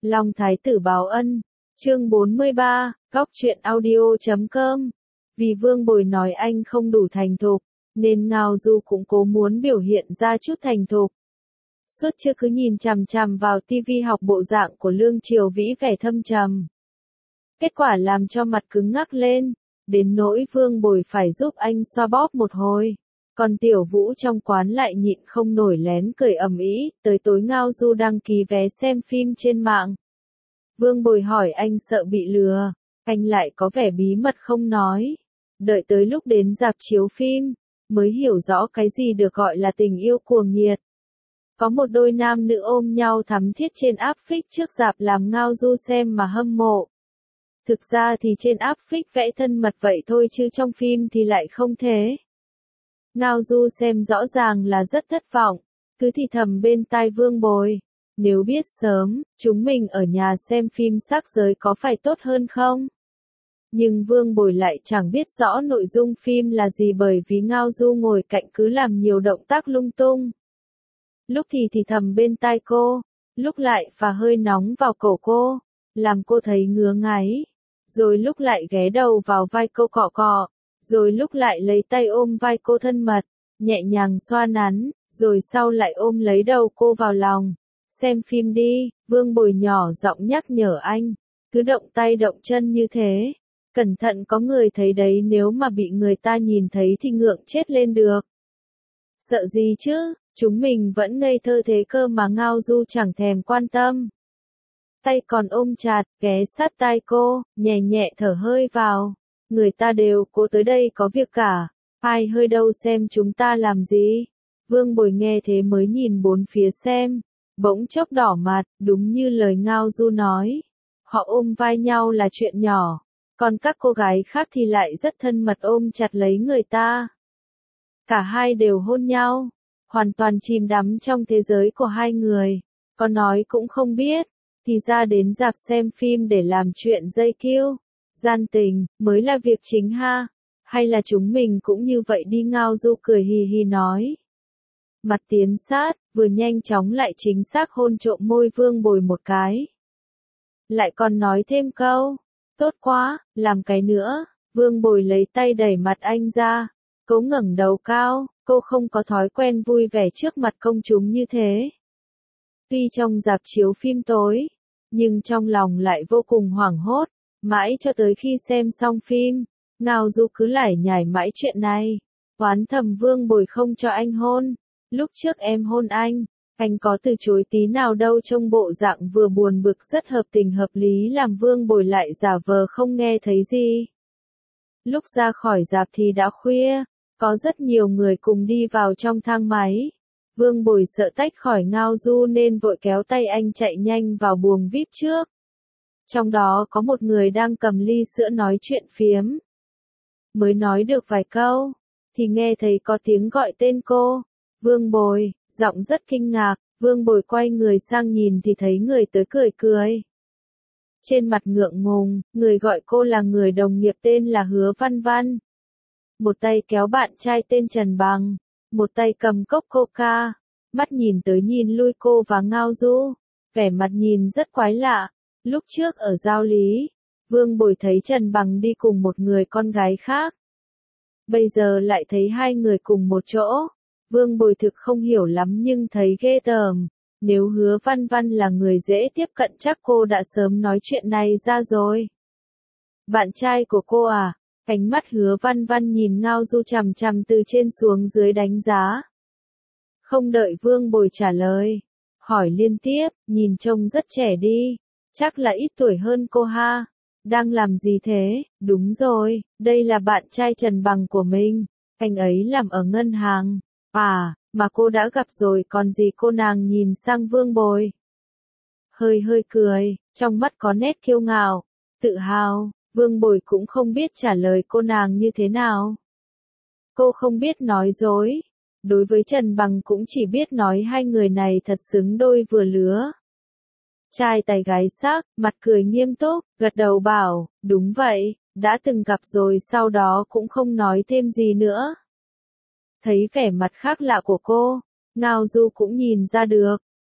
Long Thái tử báo ân, chương 43, góc truyện audio.com. Vì Vương Bồi nói anh không đủ thành thục, nên Ngao Du cũng cố muốn biểu hiện ra chút thành thục. Suốt trưa cứ nhìn chằm chằm vào tivi học bộ dạng của Lương Triều Vĩ vẻ thâm trầm. Kết quả làm cho mặt cứng ngắc lên, đến nỗi Vương Bồi phải giúp anh xoa bóp một hồi. Còn Tiểu Vũ trong quán lại nhịn không nổi lén cười ầm ĩ, tới tối Ngao Du đăng ký vé xem phim trên mạng. Vương Bồi hỏi anh sợ bị lừa, anh lại có vẻ bí mật không nói. Đợi tới lúc đến rạp chiếu phim, mới hiểu rõ cái gì được gọi là tình yêu cuồng nhiệt. Có một đôi nam nữ ôm nhau thắm thiết trên áp phích trước rạp làm Ngao Du xem mà hâm mộ. Thực ra thì trên áp phích vẽ thân mật vậy thôi chứ trong phim thì lại không thế. Ngao Du xem rõ ràng là rất thất vọng, cứ thì thầm bên tai Vương Bồi. Nếu biết sớm, chúng mình ở nhà xem phim sắc giới có phải tốt hơn không? Nhưng Vương Bồi lại chẳng biết rõ nội dung phim là gì bởi vì Ngao Du ngồi cạnh cứ làm nhiều động tác lung tung. Lúc thì thầm bên tai cô, lúc lại phả hơi nóng vào cổ cô, làm cô thấy ngứa ngáy. Rồi lúc lại ghé đầu vào vai cô cọ cọ, rồi lúc lại lấy tay ôm vai cô thân mật, nhẹ nhàng xoa nắn, rồi sau lại ôm lấy đầu cô vào lòng. Xem phim đi, Vương Bồi nhỏ giọng nhắc nhở anh, cứ động tay động chân như thế. Cẩn thận có người thấy đấy, nếu mà bị người ta nhìn thấy thì ngượng chết lên được. Sợ gì chứ, chúng mình vẫn ngây thơ thế cơ mà. Ngao Du chẳng thèm quan tâm. Tay còn ôm chặt, ghé sát tai cô, nhẹ nhẹ thở hơi vào. Người ta đều cố tới đây có việc cả, ai hơi đâu xem chúng ta làm gì. Vương Bồi nghe thế mới nhìn bốn phía xem, bỗng chốc đỏ mặt, đúng như lời Ngao Du nói. Họ ôm vai nhau là chuyện nhỏ, còn các cô gái khác thì lại rất thân mật ôm chặt lấy người ta. Cả hai đều hôn nhau, hoàn toàn chìm đắm trong thế giới của hai người, có nói cũng không biết, thì ra đến rạp xem phim để làm chuyện dây kiêu, gian tình, mới là việc chính ha, hay là chúng mình cũng như vậy đi. Ngao Du cười hì hì nói. Mặt tiến sát, vừa nhanh chóng lại chính xác hôn trộm môi Vương Bồi một cái. Lại còn nói thêm câu, tốt quá, làm cái nữa. Vương Bồi lấy tay đẩy mặt anh ra, cố ngẩng đầu cao, cô không có thói quen vui vẻ trước mặt công chúng như thế. Tuy trong rạp chiếu phim tối, nhưng trong lòng lại vô cùng hoảng hốt, mãi cho tới khi xem xong phim, Ngao Du cứ lải nhải mãi chuyện này, oán thầm Vương Bồi không cho anh hôn. Lúc trước em hôn anh có từ chối tí nào đâu. Trông bộ dạng vừa buồn bực rất hợp tình hợp lý làm Vương Bồi lại giả vờ không nghe thấy gì. Lúc ra khỏi rạp thì đã khuya, có rất nhiều người cùng đi vào trong thang máy. Vương Bồi sợ tách khỏi Ngao Du nên vội kéo tay anh chạy nhanh vào buồng VIP trước. Trong đó có một người đang cầm ly sữa nói chuyện phiếm. Mới nói được vài câu, thì nghe thấy có tiếng gọi tên cô. Vương Bồi, giọng rất kinh ngạc. Vương Bồi quay người sang nhìn thì thấy người tới cười cười. Trên mặt ngượng ngùng, người gọi cô là người đồng nghiệp tên là Hứa Văn Văn. Một tay kéo bạn trai tên Trần Bằng, một tay cầm cốc coca, mắt nhìn tới nhìn lui cô và Ngao Du, vẻ mặt nhìn rất quái lạ. Lúc trước ở Giao Lý, Vương Bồi thấy Trần Bằng đi cùng một người con gái khác. Bây giờ lại thấy hai người cùng một chỗ. Vương Bồi thực không hiểu lắm nhưng thấy ghê tởm. Nếu Hứa Văn Văn là người dễ tiếp cận chắc cô đã sớm nói chuyện này ra rồi. Bạn trai của cô à? Ánh mắt Hứa Văn Văn nhìn Ngao Du chằm chằm từ trên xuống dưới đánh giá. Không đợi Vương Bồi trả lời, hỏi liên tiếp, nhìn trông rất trẻ đi, chắc là ít tuổi hơn cô ha. Đang làm gì thế? Đúng rồi, đây là bạn trai Trần Bằng của mình, anh ấy làm ở ngân hàng. À, mà cô đã gặp rồi còn gì. Cô nàng nhìn sang Vương Bồi, hơi cười, trong mắt có nét kiêu ngạo, tự hào. Vương Bồi cũng không biết trả lời cô nàng như thế nào. Cô không biết nói dối. Đối với Trần Bằng cũng chỉ biết nói hai người này thật xứng đôi vừa lứa. Trai tài gái sắc, mặt cười nghiêm túc, gật đầu bảo, đúng vậy, đã từng gặp rồi, sau đó cũng không nói thêm gì nữa. Thấy vẻ mặt khác lạ của cô, Ngao Du cũng nhìn ra được,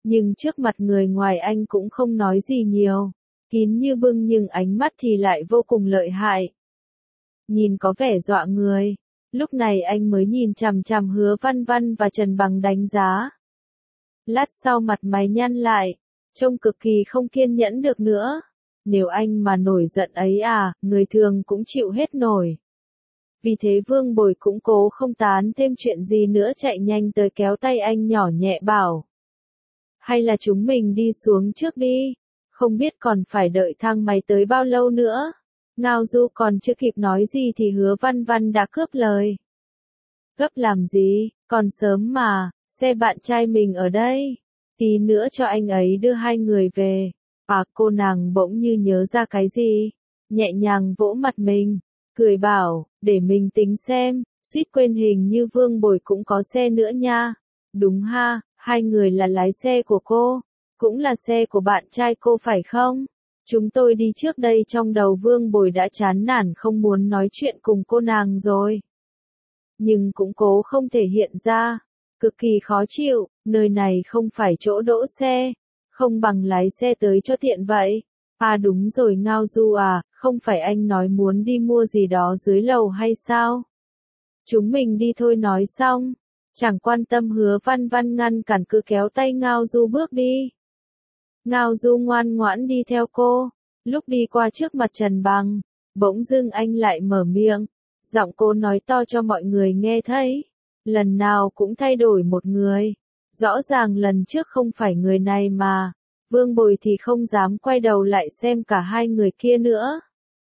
Nhưng trước mặt người ngoài anh cũng không nói gì nhiều, kín như bưng nhưng ánh mắt thì lại vô cùng lợi hại. Nhìn có vẻ dọa người, lúc này anh mới nhìn chằm chằm Hứa Văn Văn và Trần Bằng đánh giá. Lát sau mặt mày nhăn lại, trông cực kỳ không kiên nhẫn được nữa. Nếu anh mà nổi giận ấy à, người thường cũng chịu hết nổi. Vì thế Vương Bồi cũng cố không tán thêm chuyện gì nữa, chạy nhanh tới kéo tay anh nhỏ nhẹ bảo. Hay là chúng mình đi xuống trước đi, không biết còn phải đợi thang máy tới bao lâu nữa. Ngao Du còn chưa kịp nói gì thì Hứa Văn Văn đã cướp lời. Gấp làm gì, còn sớm mà, xe bạn trai mình ở đây. Tí nữa cho anh ấy đưa hai người về. À, cô nàng bỗng như nhớ ra cái gì, nhẹ nhàng vỗ mặt mình, cười bảo, để mình tính xem, suýt quên hình như Vương Bồi cũng có xe nữa nha. Đúng ha, hai người là lái xe của cô, cũng là xe của bạn trai cô phải không? Chúng tôi đi trước đây. Trong đầu Vương Bồi đã chán nản không muốn nói chuyện cùng cô nàng rồi. Nhưng cũng cố không thể hiện ra, cực kỳ khó chịu, nơi này không phải chỗ đỗ xe, không bằng lái xe tới cho tiện vậy. À đúng rồi Ngao Du à, không phải anh nói muốn đi mua gì đó dưới lầu hay sao? Chúng mình đi thôi. Nói xong, chẳng quan tâm Hứa Văn Văn ngăn cản, cứ kéo tay Ngao Du bước đi. Ngao Du ngoan ngoãn đi theo cô, lúc đi qua trước mặt Trần Bằng, bỗng dưng anh lại mở miệng, giọng cô nói to cho mọi người nghe thấy, lần nào cũng thay đổi một người, rõ ràng lần trước không phải người này mà. Vương Bồi thì không dám quay đầu lại xem cả hai người kia nữa.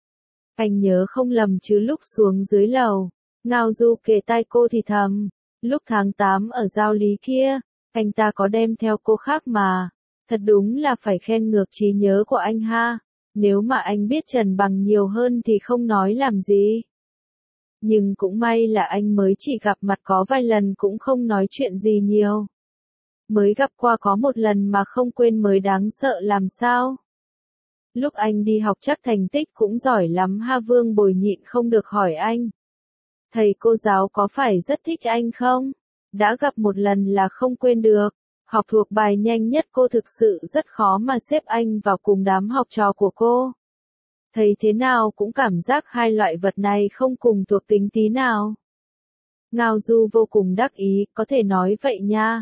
Anh nhớ không lầm chứ lúc xuống dưới lầu, Ngao Du kề tai cô thì thầm, lúc tháng 8 ở Giao Lý kia, anh ta có đem theo cô khác mà. Thật đúng là phải khen ngược trí nhớ của anh ha. Nếu mà anh biết Trần Bằng nhiều hơn thì không nói làm gì. Nhưng cũng may là anh mới chỉ gặp mặt có vài lần cũng không nói chuyện gì nhiều. Mới gặp qua có một lần mà không quên mới đáng sợ làm sao. Lúc anh đi học chắc thành tích cũng giỏi lắm ha. Vương Bồi nhịn không được hỏi anh. Thầy cô giáo có phải rất thích anh không? Đã gặp một lần là không quên được. Học thuộc bài nhanh nhất, cô thực sự rất khó mà xếp anh vào cùng đám học trò của cô. Thấy thế nào cũng cảm giác hai loại vật này không cùng thuộc tính tí nào. Ngao Du vô cùng đắc ý, có thể nói vậy nha.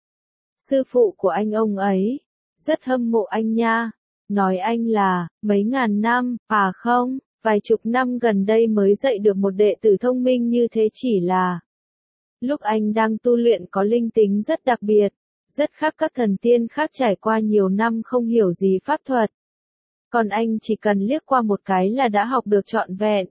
Sư phụ của anh ông ấy, rất hâm mộ anh nha. Nói anh là, mấy ngàn năm, à không, vài chục năm gần đây mới dạy được một đệ tử thông minh như thế. Chỉ là lúc anh đang tu luyện có linh tính rất đặc biệt, rất khác các thần tiên khác trải qua nhiều năm không hiểu gì pháp thuật. Còn anh chỉ cần liếc qua một cái là đã học được trọn vẹn.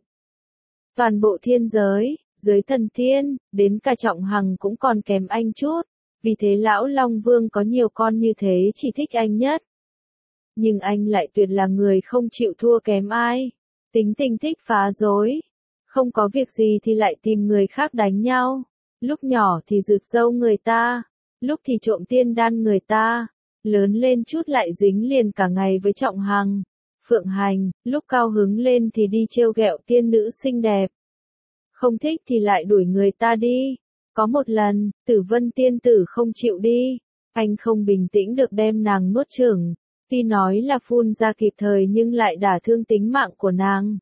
Toàn bộ thiên giới, giới thần tiên, đến cả Trọng Hằng cũng còn kém anh chút. Vì thế Lão Long Vương có nhiều con như thế chỉ thích anh nhất. Nhưng anh lại tuyệt là người không chịu thua kém ai. Tính tình thích phá rối. Không có việc gì thì lại tìm người khác đánh nhau. Lúc nhỏ thì rượt dâu người ta. Lúc thì trộm tiên đan người ta. Lớn lên chút lại dính liền cả ngày với Trọng Hằng, Phượng Hành. Lúc cao hứng lên thì đi trêu ghẹo tiên nữ xinh đẹp. Không thích thì lại đuổi người ta đi. Có một lần, Tử Vân tiên tử không chịu đi. Anh không bình tĩnh được đem nàng nuốt chửng. Tuy nói là phun ra kịp thời nhưng lại đả thương tính mạng của nàng.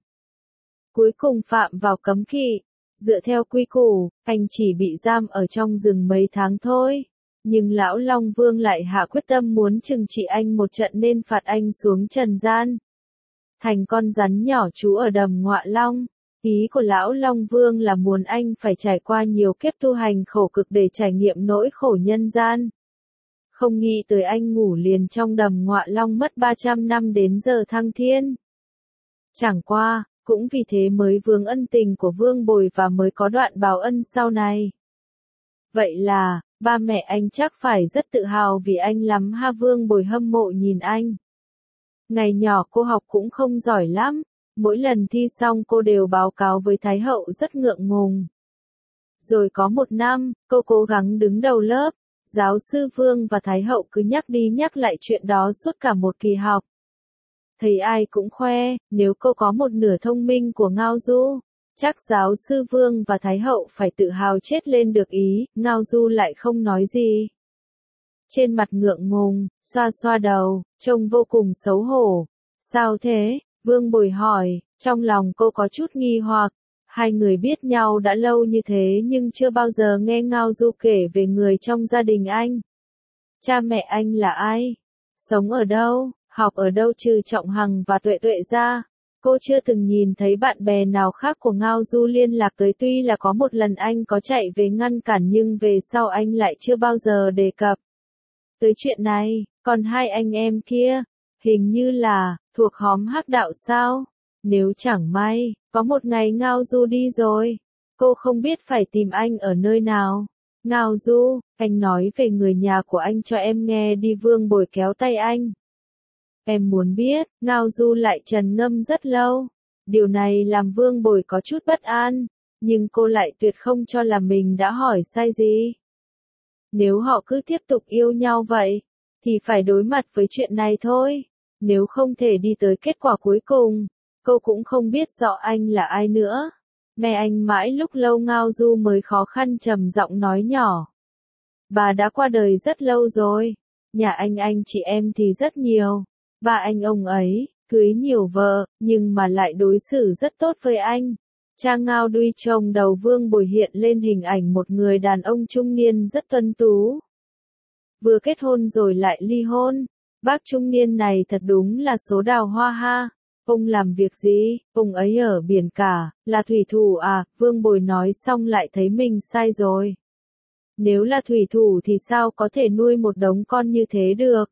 Cuối cùng phạm vào cấm kỵ. Dựa theo quy củ, anh chỉ bị giam ở trong rừng mấy tháng thôi. Nhưng Lão Long Vương lại hạ quyết tâm muốn trừng trị anh một trận nên phạt anh xuống trần gian. Thành con rắn nhỏ trú ở đầm Ngọa Long. Ý của Lão Long Vương là muốn anh phải trải qua nhiều kiếp tu hành khổ cực để trải nghiệm nỗi khổ nhân gian. Không nghĩ tới anh ngủ liền trong đầm Ngọa Long mất 300 năm đến giờ thăng thiên. Chẳng qua, cũng vì thế mới vướng ân tình của Vương Bồi và mới có đoạn báo ân sau này. Vậy là, ba mẹ anh chắc phải rất tự hào vì anh lắm ha. Vương Bồi hâm mộ nhìn anh. Ngày nhỏ cô học cũng không giỏi lắm. Mỗi lần thi xong cô đều báo cáo với Thái Hậu rất ngượng ngùng. Rồi có một năm, cô cố gắng đứng đầu lớp. Giáo sư Vương và Thái Hậu cứ nhắc đi nhắc lại chuyện đó suốt cả một kỳ học. Thấy ai cũng khoe, nếu cô có một nửa thông minh của Ngao Du, chắc giáo sư Vương và Thái Hậu phải tự hào chết lên được ý. Ngao Du lại không nói gì. trên mặt ngượng ngùng, xoa xoa đầu, trông vô cùng xấu hổ. Sao thế? Vương Bồi hỏi, trong lòng cô có chút nghi hoặc. Hai người biết nhau đã lâu như thế nhưng chưa bao giờ nghe Ngao Du kể về người trong gia đình anh. Cha mẹ anh là ai? Sống ở đâu? Học ở đâu trừ Trọng Hằng và Tuệ Tuệ ra? Cô chưa từng nhìn thấy bạn bè nào khác của Ngao Du liên lạc tới, tuy là có một lần anh có chạy về ngăn cản nhưng về sau anh lại chưa bao giờ đề cập tới chuyện này. Còn hai anh em kia, hình như là thuộc hóm Hắc Đạo sao? Nếu chẳng may, có một ngày Ngao Du đi rồi, cô không biết phải tìm anh ở nơi nào. Ngao Du, anh nói về người nhà của anh cho em nghe đi. Vương Bồi kéo tay anh. Em muốn biết. Ngao Du lại trầm ngâm rất lâu. Điều này làm Vương Bồi có chút bất an, nhưng cô lại tuyệt không cho là mình đã hỏi sai gì. Nếu họ cứ tiếp tục yêu nhau vậy, thì phải đối mặt với chuyện này thôi. Nếu không thể đi tới kết quả cuối cùng, cô cũng không biết rõ anh là ai nữa. Mẹ anh mãi lúc lâu. Ngao Du mới khó khăn trầm giọng nói nhỏ. Bà đã qua đời rất lâu rồi. Nhà anh chị em thì rất nhiều. Ba anh ông ấy, cưới nhiều vợ, nhưng mà lại đối xử rất tốt với anh. Cha Ngao Duy trông đầu Vương Bồi hiện lên hình ảnh một người đàn ông trung niên rất tuấn tú. Vừa kết hôn rồi lại ly hôn. Bác trung niên này thật đúng là số đào hoa ha. Ông làm việc gì? Ông ấy ở biển cả, là thủy thủ à? Vương Bồi nói xong lại thấy mình sai rồi. Nếu là thủy thủ thì sao có thể nuôi một đống con như thế được?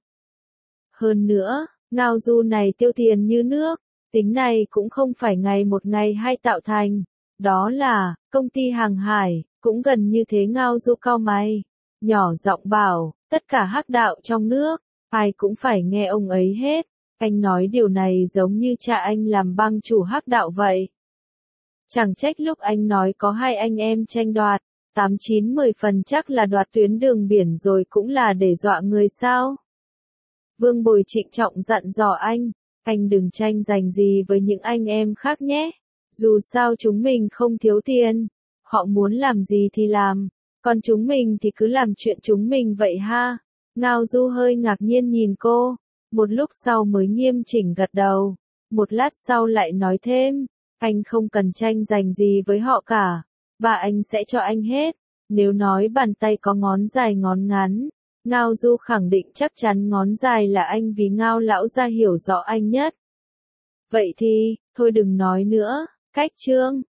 Hơn nữa, Ngao Du này tiêu tiền như nước, tính này cũng không phải ngày một ngày hai tạo thành. Đó là, công ty hàng hải, cũng gần như thế. Ngao Du cau mày, nhỏ giọng bảo, tất cả Hắc Đạo trong nước, ai cũng phải nghe ông ấy hết. Anh nói điều này giống như cha anh làm bang chủ Hắc Đạo vậy. Chẳng trách lúc anh nói có hai anh em tranh đoạt, 8-9-10% chắc là đoạt tuyến đường biển rồi, cũng là để dọa người sao? Vương Bồi trịnh trọng dặn dò anh đừng tranh giành gì với những anh em khác nhé. Dù sao chúng mình không thiếu tiền, họ muốn làm gì thì làm, còn chúng mình thì cứ làm chuyện chúng mình vậy ha. Ngao Du hơi ngạc nhiên nhìn cô, một lúc sau mới nghiêm chỉnh gật đầu, một lát sau lại nói thêm, anh không cần tranh giành gì với họ cả, và anh sẽ cho anh hết. Nếu nói bàn tay có ngón dài ngón ngắn, Ngao Du khẳng định chắc chắn ngón dài là anh, vì Ngao lão gia hiểu rõ anh nhất. Vậy thì, thôi đừng nói nữa, cách chương.